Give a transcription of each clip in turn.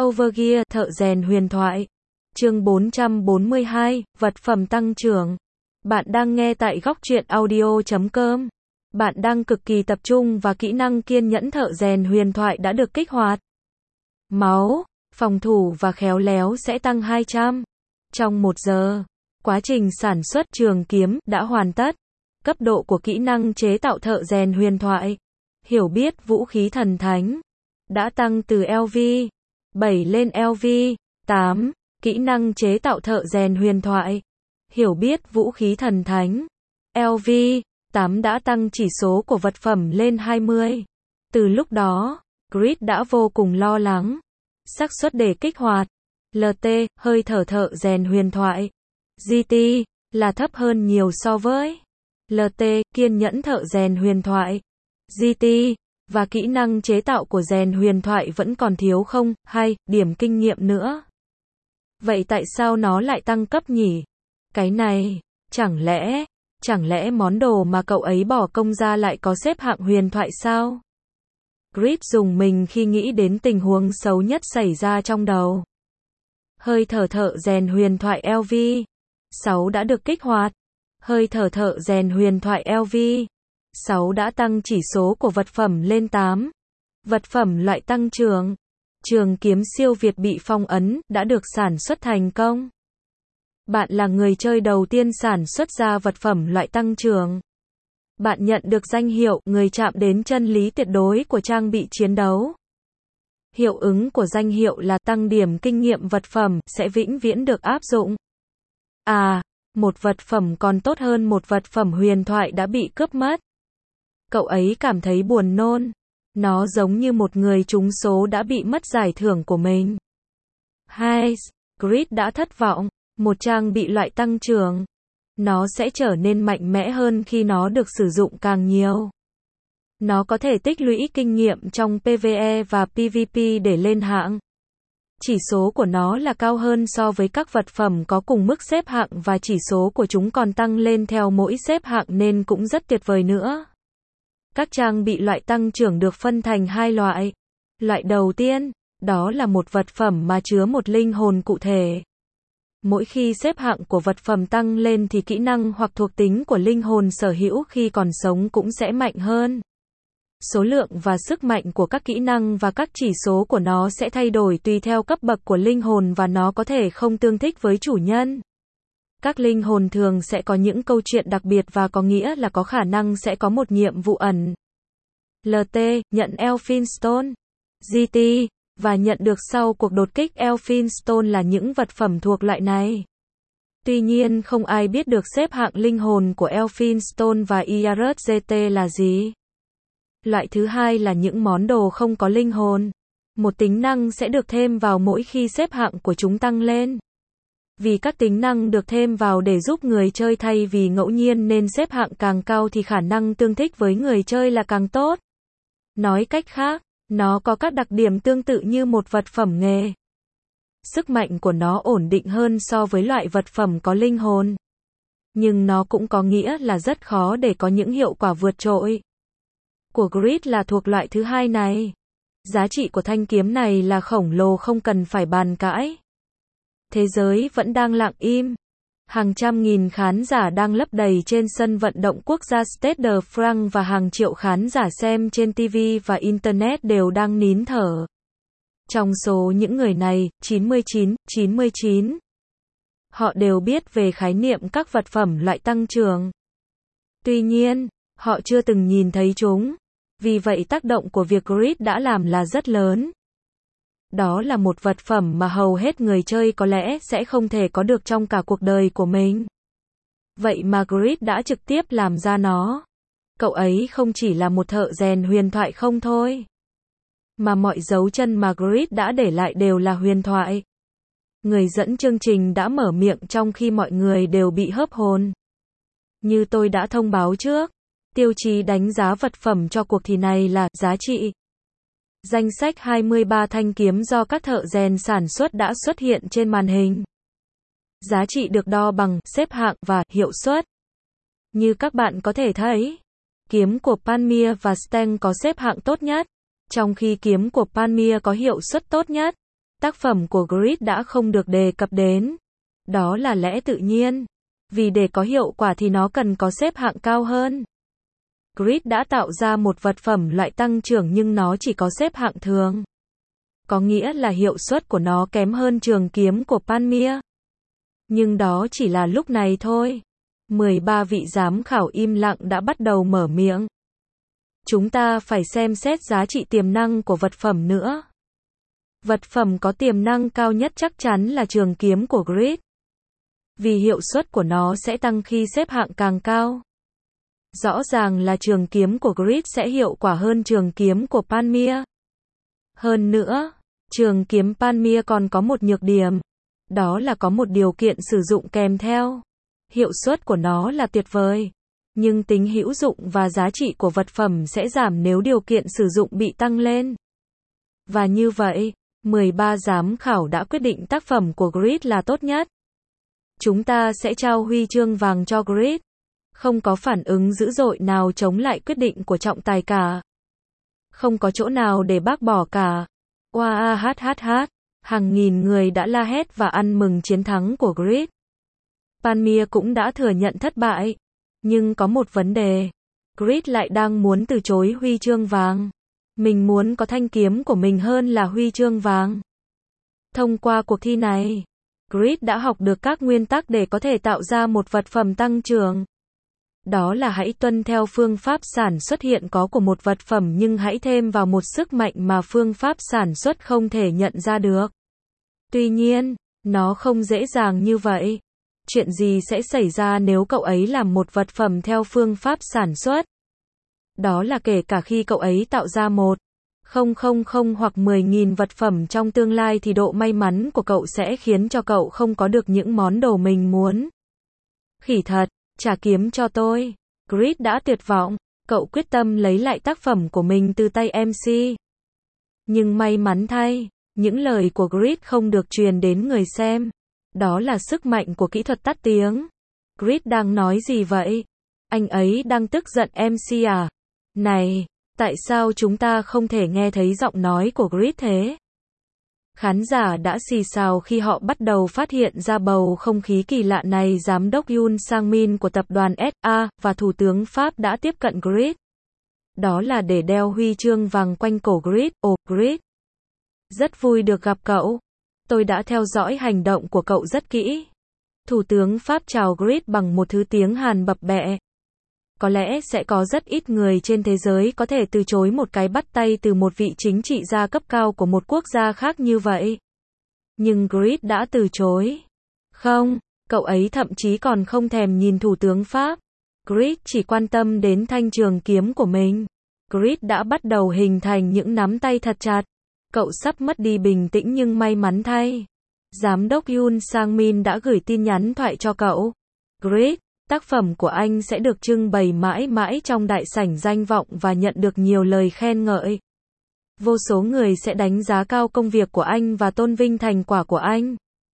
Overgear, thợ rèn huyền thoại. Chương 442, vật phẩm tăng trưởng. Bạn đang nghe tại góc truyện audio.com. Bạn đang cực kỳ tập trung và kỹ năng kiên nhẫn thợ rèn huyền thoại đã được kích hoạt. Máu, phòng thủ và khéo léo sẽ tăng 200. Trong 1 giờ, quá trình sản xuất trường kiếm đã hoàn tất. Cấp độ của kỹ năng chế tạo thợ rèn huyền thoại. Hiểu biết vũ khí thần thánh đã tăng từ LV 7 lên LV 8. Kỹ năng chế tạo thợ rèn huyền thoại. Hiểu biết vũ khí thần thánh. LV 8 đã tăng chỉ số của vật phẩm lên 20. Từ lúc đó, Grid đã vô cùng lo lắng. Xác suất để kích hoạt. LT, hơi thở thợ rèn huyền thoại. GT, là thấp hơn nhiều so với LT, kiên nhẫn thợ rèn huyền thoại. GT, và kỹ năng chế tạo của rèn huyền thoại vẫn còn thiếu không, hay, điểm kinh nghiệm nữa. Vậy tại sao nó lại tăng cấp nhỉ? Cái này, chẳng lẽ món đồ mà cậu ấy bỏ công ra lại có xếp hạng huyền thoại sao? Grid dùng mình khi nghĩ đến tình huống xấu nhất xảy ra trong đầu. Hơi thở thợ rèn huyền thoại LV 6 đã được kích hoạt. Hơi thở thợ rèn huyền thoại LV 6 đã tăng chỉ số của vật phẩm lên 8. Vật phẩm loại tăng trưởng. Trường kiếm siêu việt bị phong ấn, đã được sản xuất thành công. Bạn là người chơi đầu tiên sản xuất ra vật phẩm loại tăng trưởng. Bạn nhận được danh hiệu người chạm đến chân lý tuyệt đối của trang bị chiến đấu. Hiệu ứng của danh hiệu là tăng điểm kinh nghiệm vật phẩm sẽ vĩnh viễn được áp dụng. Một vật phẩm còn tốt hơn một vật phẩm huyền thoại đã bị cướp mất. Cậu ấy cảm thấy buồn nôn. Nó giống như một người trúng số đã bị mất giải thưởng của mình. Grid đã thất vọng. Một trang bị loại tăng trưởng. Nó sẽ trở nên mạnh mẽ hơn khi nó được sử dụng càng nhiều. Nó có thể tích lũy kinh nghiệm trong PvE và PvP để lên hạng. Chỉ số của nó là cao hơn so với các vật phẩm có cùng mức xếp hạng và chỉ số của chúng còn tăng lên theo mỗi xếp hạng nên cũng rất tuyệt vời nữa. Các trang bị loại tăng trưởng được phân thành 2 loại. Loại đầu tiên, đó là một vật phẩm mà chứa một linh hồn cụ thể. Mỗi khi xếp hạng của vật phẩm tăng lên thì kỹ năng hoặc thuộc tính của linh hồn sở hữu khi còn sống cũng sẽ mạnh hơn. Số lượng và sức mạnh của các kỹ năng và các chỉ số của nó sẽ thay đổi tùy theo cấp bậc của linh hồn và nó có thể không tương thích với chủ nhân. Các linh hồn thường sẽ có những câu chuyện đặc biệt và có nghĩa là có khả năng sẽ có một nhiệm vụ ẩn. LT, nhận Elphinstone. GT, và nhận được sau cuộc đột kích Elphinstone là những vật phẩm thuộc loại này. Tuy nhiên không ai biết được xếp hạng linh hồn của Elphinstone và IRGT là gì. Loại thứ hai là những món đồ không có linh hồn. Một tính năng sẽ được thêm vào mỗi khi xếp hạng của chúng tăng lên. Vì các tính năng được thêm vào để giúp người chơi thay vì ngẫu nhiên nên xếp hạng càng cao thì khả năng tương thích với người chơi là càng tốt. Nói cách khác, nó có các đặc điểm tương tự như một vật phẩm nghề. Sức mạnh của nó ổn định hơn so với loại vật phẩm có linh hồn. Nhưng nó cũng có nghĩa là rất khó để có những hiệu quả vượt trội. Của Grid là thuộc loại thứ hai này. Giá trị của thanh kiếm này là khổng lồ không cần phải bàn cãi. Thế giới vẫn đang lặng im. Hàng trăm nghìn khán giả đang lấp đầy trên sân vận động quốc gia Stade de France và hàng triệu khán giả xem trên TV và Internet đều đang nín thở. Trong số những người này, 99, họ đều biết về khái niệm các vật phẩm loại tăng trưởng. Tuy nhiên, họ chưa từng nhìn thấy chúng. Vì vậy tác động của việc Grid đã làm là rất lớn. Đó là một vật phẩm mà hầu hết người chơi có lẽ sẽ không thể có được trong cả cuộc đời của mình. Vậy mà Grid đã trực tiếp làm ra nó. Cậu ấy không chỉ là một thợ rèn huyền thoại không thôi. Mà mọi dấu chân mà Grid đã để lại đều là huyền thoại. Người dẫn chương trình đã mở miệng trong khi mọi người đều bị hớp hồn. Như tôi đã thông báo trước, tiêu chí đánh giá vật phẩm cho cuộc thi này là giá trị. Danh sách 23 thanh kiếm do các thợ rèn sản xuất đã xuất hiện trên màn hình. Giá trị được đo bằng xếp hạng và hiệu suất. Như các bạn có thể thấy, kiếm của Palmyre và Steng có xếp hạng tốt nhất, trong khi kiếm của Palmyre có hiệu suất tốt nhất. tác phẩm của Grid đã không được đề cập đến. Đó là lẽ tự nhiên. Vì để có hiệu quả thì nó cần có xếp hạng cao hơn. Grid đã tạo ra một vật phẩm loại tăng trưởng nhưng nó chỉ có xếp hạng thường. Có nghĩa là hiệu suất của nó kém hơn trường kiếm của Palmyra. Nhưng đó chỉ là lúc này thôi. 13 vị giám khảo im lặng đã bắt đầu mở miệng. Chúng ta phải xem xét giá trị tiềm năng của vật phẩm nữa. Vật phẩm có tiềm năng cao nhất chắc chắn là trường kiếm của Grid. Vì hiệu suất của nó sẽ tăng khi xếp hạng càng cao. Rõ ràng là trường kiếm của Grid sẽ hiệu quả hơn trường kiếm của Palmyra. Hơn nữa, trường kiếm Palmyra còn có một nhược điểm. Đó là có một điều kiện sử dụng kèm theo. Hiệu suất của nó là tuyệt vời. Nhưng tính hữu dụng và giá trị của vật phẩm sẽ giảm nếu điều kiện sử dụng bị tăng lên. Và như vậy, 13 giám khảo đã quyết định tác phẩm của Grid là tốt nhất. Chúng ta sẽ trao huy chương vàng cho Grid. Không có phản ứng dữ dội nào chống lại quyết định của trọng tài cả. Không có chỗ nào để bác bỏ cả. Oa hát hát hát. Hàng nghìn người đã la hét và ăn mừng chiến thắng của Grid. Palmyra cũng đã thừa nhận thất bại. Nhưng có một vấn đề. Grid lại đang muốn từ chối huy chương vàng. Mình muốn có thanh kiếm của mình hơn là huy chương vàng. Thông qua cuộc thi này, Grid đã học được các nguyên tắc để có thể tạo ra một vật phẩm tăng trưởng. Đó là hãy tuân theo phương pháp sản xuất hiện có của một vật phẩm nhưng hãy thêm vào một sức mạnh mà phương pháp sản xuất không thể nhận ra được. Tuy nhiên, nó không dễ dàng như vậy. Chuyện gì sẽ xảy ra nếu cậu ấy làm một vật phẩm theo phương pháp sản xuất? Đó là kể cả khi cậu ấy tạo ra 1,000 hoặc 10.000 vật phẩm trong tương lai thì độ may mắn của cậu sẽ khiến cho cậu không có được những món đồ mình muốn. Khỉ thật, trả kiếm cho tôi. Grid đã tuyệt vọng, cậu quyết tâm lấy lại tác phẩm của mình từ tay MC. Nhưng may mắn thay, những lời của Grid không được truyền đến người xem. Đó là sức mạnh của kỹ thuật tắt tiếng. Grid đang nói gì vậy? Anh ấy đang tức giận MC à? Này, tại sao chúng ta không thể nghe thấy giọng nói của Grid thế? Khán giả đã xì xào khi họ bắt đầu phát hiện ra bầu không khí kỳ lạ này. Giám đốc Yoon Sang-min của tập đoàn SA và Thủ tướng Pháp đã tiếp cận Grid. Đó là để đeo huy chương vàng quanh cổ Grid. Ồ, Grid. Rất vui được gặp cậu. Tôi đã theo dõi hành động của cậu rất kỹ. Thủ tướng Pháp chào Grid bằng một thứ tiếng Hàn bập bẹ. Có lẽ sẽ có rất ít người trên thế giới có thể từ chối một cái bắt tay từ một vị chính trị gia cấp cao của một quốc gia khác như vậy. Nhưng Grid đã từ chối. Không, cậu ấy thậm chí còn không thèm nhìn thủ tướng Pháp. Grid chỉ quan tâm đến thanh trường kiếm của mình. Grid đã bắt đầu hình thành những nắm tay thật chặt. Cậu sắp mất đi bình tĩnh nhưng may mắn thay. Giám đốc Yoon Sang-min đã gửi tin nhắn thoại cho cậu. Grid, tác phẩm của anh sẽ được trưng bày mãi mãi trong đại sảnh danh vọng và nhận được nhiều lời khen ngợi. Vô số người sẽ đánh giá cao công việc của anh và tôn vinh thành quả của anh.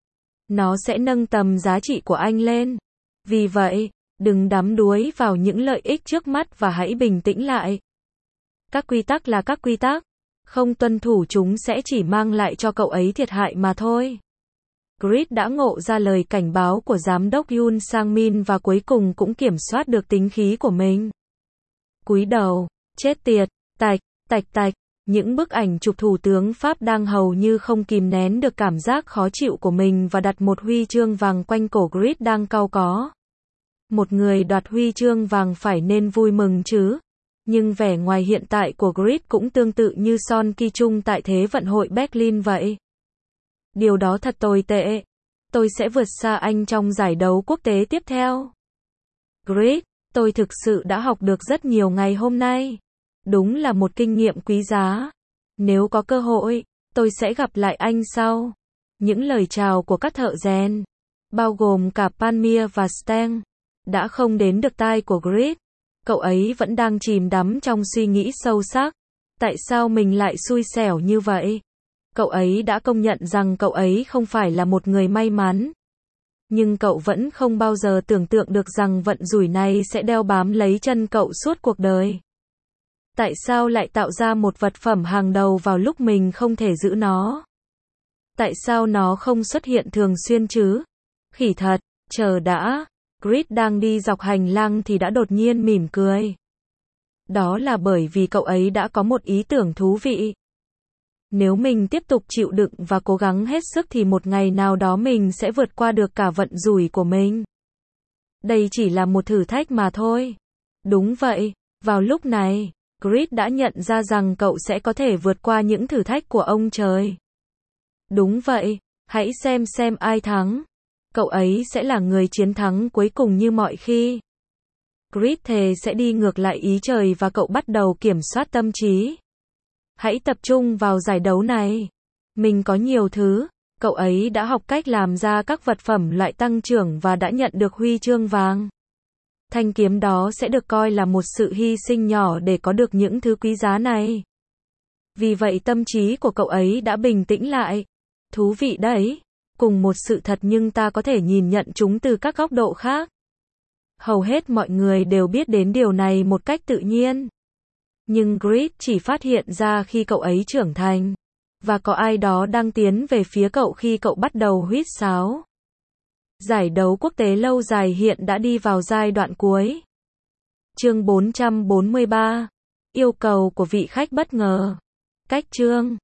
Nó sẽ nâng tầm giá trị của anh lên. Vì vậy, đừng đắm đuối vào những lợi ích trước mắt và hãy bình tĩnh lại. Các quy tắc là các quy tắc. Không tuân thủ chúng sẽ chỉ mang lại cho cậu ấy thiệt hại mà thôi. Grid đã ngộ ra lời cảnh báo của giám đốc Yoon Sang-min và cuối cùng cũng kiểm soát được tính khí của mình. Cúi đầu, chết tiệt, tạch, tạch tạch, những bức ảnh chụp thủ tướng Pháp đang hầu như không kìm nén được cảm giác khó chịu của mình và đặt một huy chương vàng quanh cổ Grid đang cau có. Một người đoạt huy chương vàng phải nên vui mừng chứ. Nhưng vẻ ngoài hiện tại của Grid cũng tương tự như Son Ki-chung tại Thế vận hội Berlin vậy. Điều đó thật tồi tệ. Tôi sẽ vượt xa anh trong giải đấu quốc tế tiếp theo. Grid, tôi thực sự đã học được rất nhiều ngày hôm nay. Đúng là một kinh nghiệm quý giá. Nếu có cơ hội, tôi sẽ gặp lại anh sau. Những lời chào của các thợ rèn, bao gồm cả Palmyra và Steng, đã không đến được tai của Grid. Cậu ấy vẫn đang chìm đắm trong suy nghĩ sâu sắc. Tại sao mình lại xui xẻo như vậy? Cậu ấy đã công nhận rằng cậu ấy không phải là một người may mắn. Nhưng cậu vẫn không bao giờ tưởng tượng được rằng vận rủi này sẽ đeo bám lấy chân cậu suốt cuộc đời. Tại sao lại tạo ra một vật phẩm hàng đầu vào lúc mình không thể giữ nó? Tại sao nó không xuất hiện thường xuyên chứ? Khỉ thật, chờ đã. Grit đang đi dọc hành lang thì đã đột nhiên mỉm cười. Đó là bởi vì cậu ấy đã có một ý tưởng thú vị. Nếu mình tiếp tục chịu đựng và cố gắng hết sức thì một ngày nào đó mình sẽ vượt qua được cả vận rủi của mình. Đây chỉ là một thử thách mà thôi. Đúng vậy, vào lúc này, Grit đã nhận ra rằng cậu sẽ có thể vượt qua những thử thách của ông trời. Đúng vậy, hãy xem ai thắng. Cậu ấy sẽ là người chiến thắng cuối cùng như mọi khi. Grit thề sẽ đi ngược lại ý trời và cậu bắt đầu kiểm soát tâm trí. Hãy tập trung vào giải đấu này. Mình có nhiều thứ. Cậu ấy đã học cách làm ra các vật phẩm loại tăng trưởng và đã nhận được huy chương vàng. Thanh kiếm đó sẽ được coi là một sự hy sinh nhỏ để có được những thứ quý giá này. Vì vậy tâm trí của cậu ấy đã bình tĩnh lại. Thú vị đấy. Cùng một sự thật nhưng ta có thể nhìn nhận chúng từ các góc độ khác. Hầu hết mọi người đều biết đến điều này một cách tự nhiên. Nhưng Grit chỉ phát hiện ra khi cậu ấy trưởng thành. Và có ai đó đang tiến về phía cậu khi cậu bắt đầu huýt sáo. Giải đấu quốc tế lâu dài hiện đã đi vào giai đoạn cuối. Chương 443. Yêu cầu của vị khách bất ngờ. Cách chương